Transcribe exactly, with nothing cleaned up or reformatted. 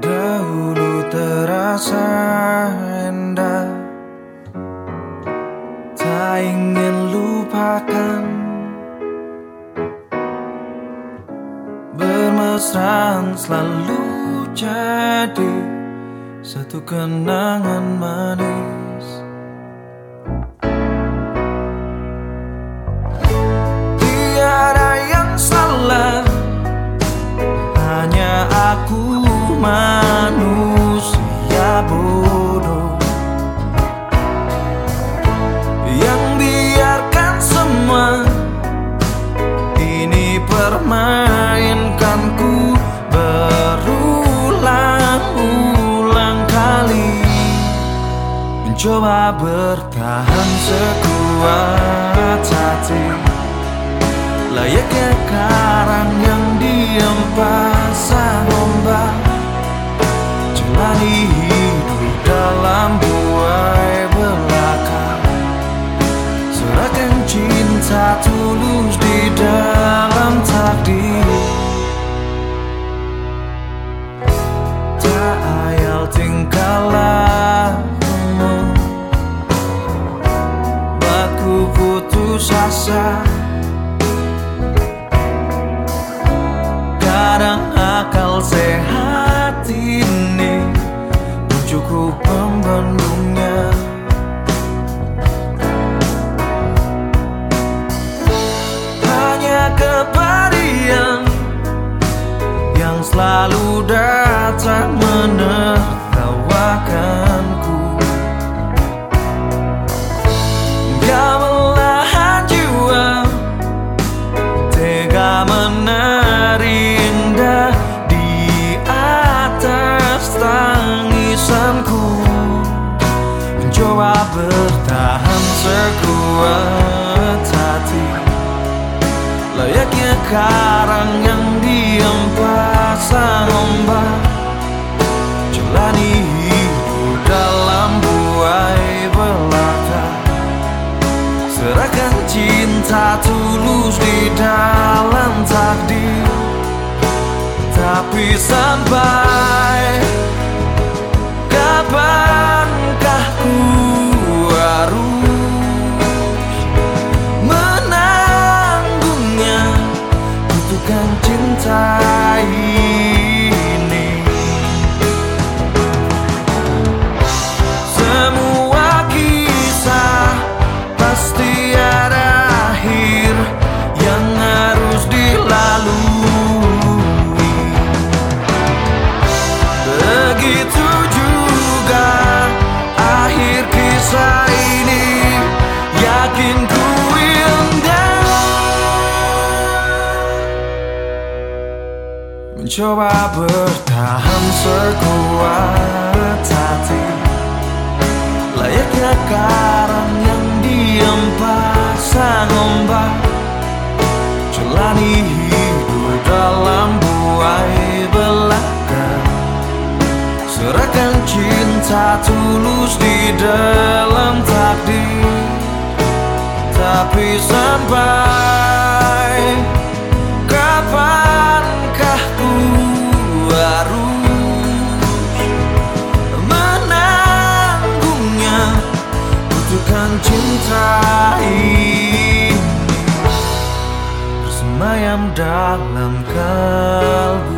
Dahulu terasa indah, tak ingin lupakan. Bermesraan selalu jadi satu kenangan manis. Tiada yang salah, hanya aku manusia bodoh yang biarkan semua ini permainkanku berulang-ulang kali, mencoba bertahan sekuat hati, layaknya karang yang diam pasang ombak, jalani hidup dalam buai belaka, serahkan cinta tulus di dalam takdir. Tak ayal tingkah lakumu, buatku putus asa. Kadang akal sehat ini belum cukup membendungnya. Hanya kepedihan yang selalu datang menertawakanku, hingga belahan jiwa tega menari indah di atas tangisanku, mencoba bertahan sekuat hati, layaknya karang yang diam pasang ombak, jalani hidup dalam buai belaka, serahkan cinta tulus di dalam takdir. Tapi sampai kapankah ku harus menanggungnya, butuhkan cinta ini. Semua kisah pasti ada akhir yang harus dilalui. Begitu juga akhir kisah ini, yakin ku indah. Mencoba bertahan sekuat hati, layaknya karang yang diam pasang ombak, jalani hidup dalam buai belaka, serahkan cinta tulus di dalam takdir. Tapi sampai kapankah ku harus menanggungnya, butuhkan cinta ini bersemayam dalam kalbu.